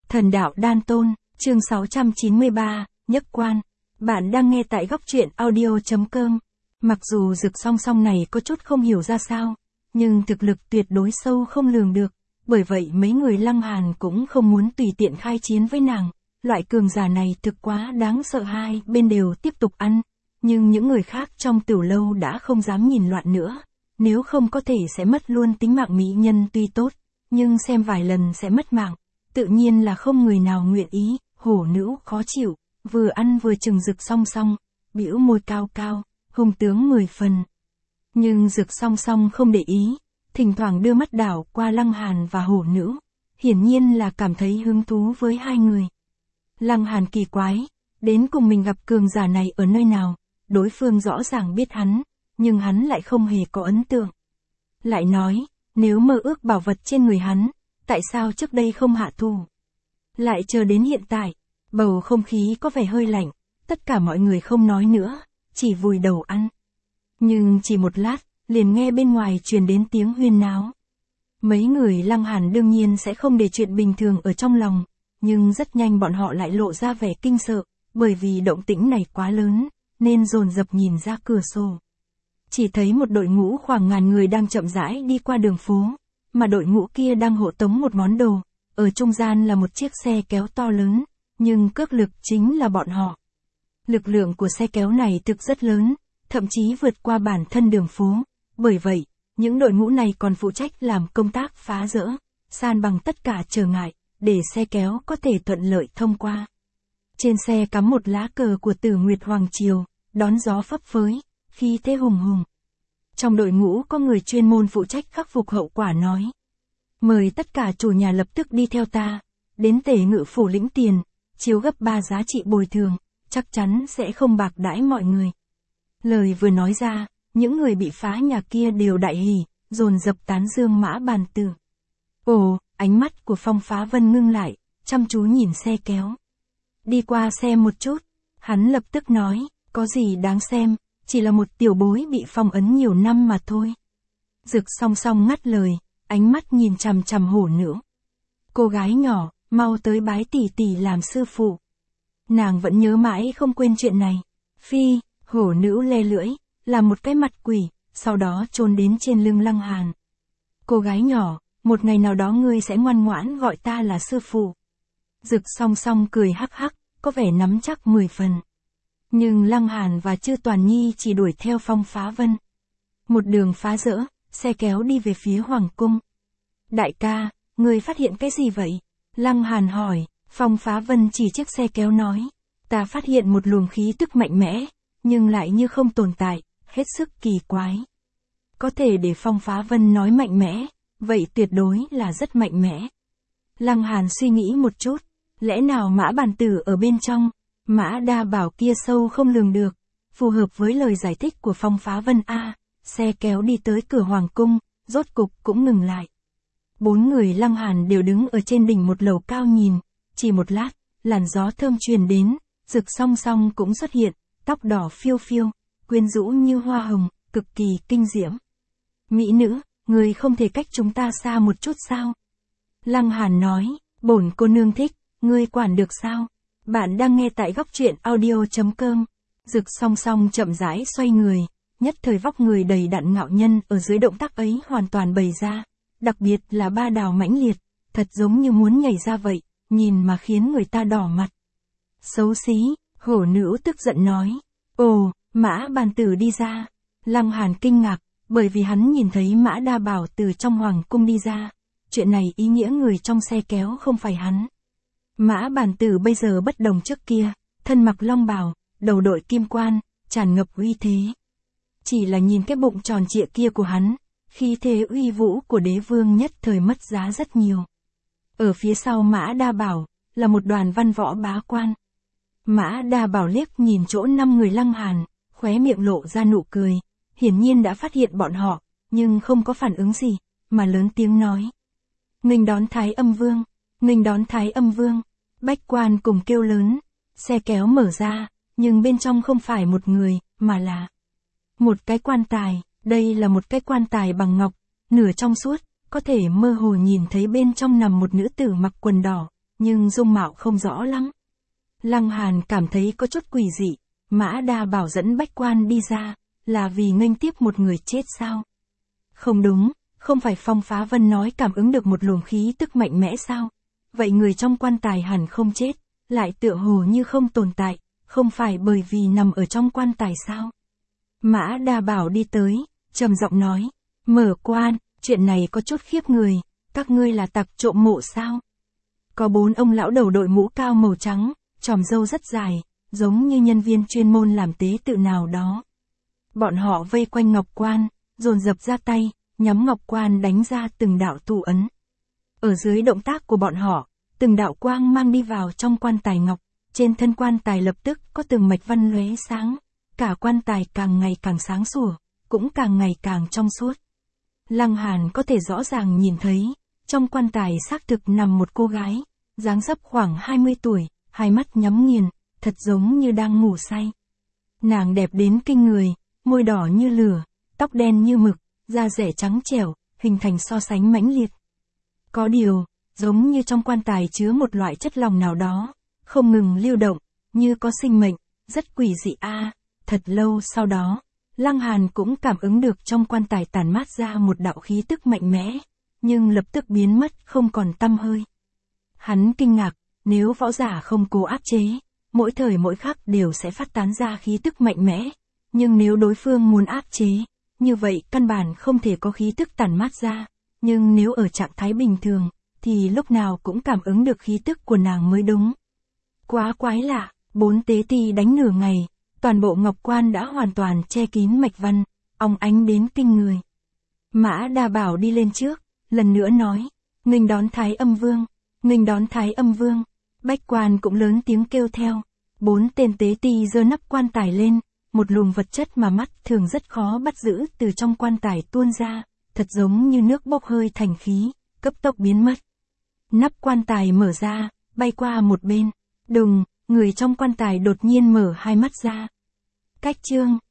Thần đạo đan tôn, chương 693, nhất quan. Bạn đang nghe tại góc truyện audio.com. Mặc dù Dực Song Song này có chút không hiểu ra sao, nhưng thực lực tuyệt đối sâu không lường được, bởi vậy mấy người Lăng Hàn cũng không muốn tùy tiện khai chiến với nàng. Loại cường giả này thực quá đáng sợ, hai bên đều tiếp tục ăn, nhưng những người khác trong tiểu lâu đã không dám nhìn loạn nữa, nếu không có thể sẽ mất luôn tính mạng. Mỹ nhân tuy tốt, nhưng xem vài lần sẽ mất mạng, tự nhiên là không người nào nguyện ý. Hổ nữ khó chịu, vừa ăn vừa chừng Dực Song Song, bĩu môi cao cao, hung tướng 10 phần. Nhưng Dực Song Song không để ý, thỉnh thoảng đưa mắt đảo qua Lăng Hàn và hổ nữ, hiển nhiên là cảm thấy hứng thú với hai người. Lăng Hàn kỳ quái, đến cùng mình gặp cường giả này ở nơi nào, đối phương rõ ràng biết hắn, nhưng hắn lại không hề có ấn tượng. Lại nói, nếu mơ ước bảo vật trên người hắn, tại sao trước đây không hạ thủ? Lại chờ đến hiện tại, bầu không khí có vẻ hơi lạnh, tất cả mọi người không nói nữa, chỉ vùi đầu ăn. Nhưng chỉ một lát, liền nghe bên ngoài truyền đến tiếng huyên náo. Mấy người Lăng Hàn đương nhiên sẽ không để chuyện bình thường ở trong lòng, nhưng rất nhanh bọn họ lại lộ ra vẻ kinh sợ, bởi vì động tĩnh này quá lớn, nên dồn dập nhìn ra cửa sổ. Chỉ thấy một đội ngũ khoảng ngàn người đang chậm rãi đi qua đường phố, mà đội ngũ kia đang hộ tống một món đồ, ở trung gian là một chiếc xe kéo to lớn, nhưng cước lực chính là bọn họ. Lực lượng của xe kéo này thực rất lớn, thậm chí vượt qua bản thân đường phố, bởi vậy, những đội ngũ này còn phụ trách làm công tác phá dỡ, san bằng tất cả trở ngại, để xe kéo có thể thuận lợi thông qua. Trên xe cắm một lá cờ của Tử Nguyệt Hoàng Triều, đón gió phấp phới, khí thế hùng hùng. Trong đội ngũ có người chuyên môn phụ trách khắc phục hậu quả nói: mời tất cả chủ nhà lập tức đi theo ta, đến Tể Ngự phủ lĩnh tiền, chiếu gấp 3 giá trị bồi thường, chắc chắn sẽ không bạc đãi mọi người. Lời vừa nói ra, những người bị phá nhà kia đều đại hỉ, dồn dập tán dương Mã Bàn Tử. Ồ, ánh mắt của Phong Phá Vân ngưng lại, chăm chú nhìn xe kéo. Đi qua xem một chút, hắn lập tức nói, có gì đáng xem, chỉ là một tiểu bối bị phong ấn nhiều năm mà thôi. Dực Song Song ngắt lời, ánh mắt nhìn chằm chằm hổ nữ. Cô gái nhỏ, mau tới bái tỷ tỷ làm sư phụ. Nàng vẫn nhớ mãi không quên chuyện này. Phi, hổ nữ le lưỡi, làm một cái mặt quỷ, sau đó chôn đến trên lưng Lăng Hàn. Cô gái nhỏ, một ngày nào đó ngươi sẽ ngoan ngoãn gọi ta là sư phụ. Dực Song Song cười hắc hắc, có vẻ nắm chắc 10 phần. Nhưng Lăng Hàn và Chư Toàn Nhi chỉ đuổi theo Phong Phá Vân. Một đường phá rỡ, xe kéo đi về phía Hoàng cung. Đại ca, ngươi phát hiện cái gì vậy? Lăng Hàn hỏi. Phong Phá Vân chỉ chiếc xe kéo nói, ta phát hiện một luồng khí tức mạnh mẽ, nhưng lại như không tồn tại, hết sức kỳ quái. Có thể để Phong Phá Vân nói mạnh mẽ, vậy tuyệt đối là rất mạnh mẽ. Lăng Hàn suy nghĩ một chút, lẽ nào Mã Bàn Tử ở bên trong? Mã Đa Bảo kia sâu không lường được, phù hợp với lời giải thích của Phong Phá Vân a. Xe kéo đi tới cửa Hoàng cung, rốt cục cũng ngừng lại. 4 người Lăng Hàn đều đứng ở trên đỉnh một lầu cao nhìn, chỉ một lát, làn gió thơm truyền đến, Dực Song Song cũng xuất hiện, tóc đỏ phiêu phiêu, quyến rũ như hoa hồng, cực kỳ kinh diễm. Mỹ nữ, người không thể cách chúng ta xa một chút sao? Lăng Hàn nói, bổn cô nương thích, ngươi quản được sao? Bạn đang nghe tại góc truyện audio.com. Dực Song Song chậm rãi xoay người, nhất thời vóc người đầy đặn ngạo nhân ở dưới động tác ấy hoàn toàn bày ra, đặc biệt là ba đào mãnh liệt, thật giống như muốn nhảy ra vậy, nhìn mà khiến người ta đỏ mặt. Xấu xí, hổ nữ tức giận nói. Ồ, Mã Bàn Tử đi ra. Lăng Hàn kinh ngạc, bởi vì hắn nhìn thấy Mã Đa Bảo từ trong hoàng cung đi ra. Chuyện này ý nghĩa người trong xe kéo không phải hắn. Mã Bàn Tử bây giờ bất đồng trước kia, thân mặc long bào, đầu đội kim quan, tràn ngập uy thế. Chỉ là nhìn cái bụng tròn trịa kia của hắn, khí thế uy vũ của đế vương nhất thời mất giá rất nhiều. Ở phía sau Mã Đa Bảo, là một đoàn văn võ bá quan. Mã Đa Bảo liếc nhìn chỗ 5 người Lăng Hàn, khóe miệng lộ ra nụ cười, hiển nhiên đã phát hiện bọn họ, nhưng không có phản ứng gì, mà lớn tiếng nói. Nghênh đón Thái Âm Vương, nghênh đón Thái Âm Vương. Bách quan cùng kêu lớn, xe kéo mở ra, nhưng bên trong không phải một người, mà là một cái quan tài. Đây là một cái quan tài bằng ngọc, nửa trong suốt, có thể mơ hồ nhìn thấy bên trong nằm một nữ tử mặc quần đỏ, nhưng dung mạo không rõ lắm. Lăng Hàn cảm thấy có chút quỷ dị, Mã Đa Bảo dẫn Bách Quan đi ra, là vì nghênh tiếp một người chết sao? Không đúng, không phải Phong Phá Vân nói cảm ứng được một luồng khí tức mạnh mẽ sao? Vậy người trong quan tài hẳn không chết, lại tựa hồ như không tồn tại, không phải bởi vì nằm ở trong quan tài sao? Mã Đa Bảo đi tới, trầm giọng nói, Mở Quan, chuyện này có chút khiếp người, các ngươi là tặc trộm mộ sao? Có 4 ông lão đầu đội mũ cao màu trắng, chòm râu rất dài, giống như nhân viên chuyên môn làm tế tự nào đó. Bọn họ vây quanh Ngọc Quan, dồn dập ra tay, nhắm Ngọc Quan đánh ra từng đạo tụ ấn. Ở dưới động tác của bọn họ, từng đạo quang mang đi vào trong quan tài ngọc, trên thân quan tài lập tức có từng mạch văn lóe sáng, cả quan tài càng ngày càng sáng sủa, cũng càng ngày càng trong suốt. Lăng Hàn có thể rõ ràng nhìn thấy, trong quan tài xác thực nằm một cô gái, dáng dấp khoảng 20 tuổi, hai mắt nhắm nghiền, thật giống như đang ngủ say. Nàng đẹp đến kinh người, môi đỏ như lửa, tóc đen như mực, da rẻ trắng trẻo, hình thành so sánh mãnh liệt. Có điều, giống như trong quan tài chứa một loại chất lỏng nào đó, không ngừng lưu động, như có sinh mệnh, rất quỷ dị a. Thật lâu sau đó, Lăng Hàn cũng cảm ứng được trong quan tài tản mát ra một đạo khí tức mạnh mẽ, nhưng lập tức biến mất không còn tăm hơi. Hắn kinh ngạc, nếu võ giả không cố áp chế, mỗi thời mỗi khắc đều sẽ phát tán ra khí tức mạnh mẽ, nhưng nếu đối phương muốn áp chế, như vậy căn bản không thể có khí tức tản mát ra, nhưng nếu ở trạng thái bình thường, thì lúc nào cũng cảm ứng được khí tức của nàng mới đúng. Quá quái lạ, 4 tế ti đánh nửa ngày, toàn bộ Ngọc Quan đã hoàn toàn che kín mạch văn, óng ánh đến kinh người. Mã Đa Bảo đi lên trước, lần nữa nói, nghênh đón Thái Âm Vương, nghênh đón Thái Âm Vương. Bách Quan cũng lớn tiếng kêu theo. 4 tên tế ti giơ nắp quan tài lên, một luồng vật chất mà mắt thường rất khó bắt giữ từ trong quan tài tuôn ra, thật giống như nước bốc hơi thành khí, cấp tốc biến mất. Nắp quan tài mở ra, bay qua một bên. Đùng, người trong quan tài đột nhiên mở hai mắt ra. Cách chương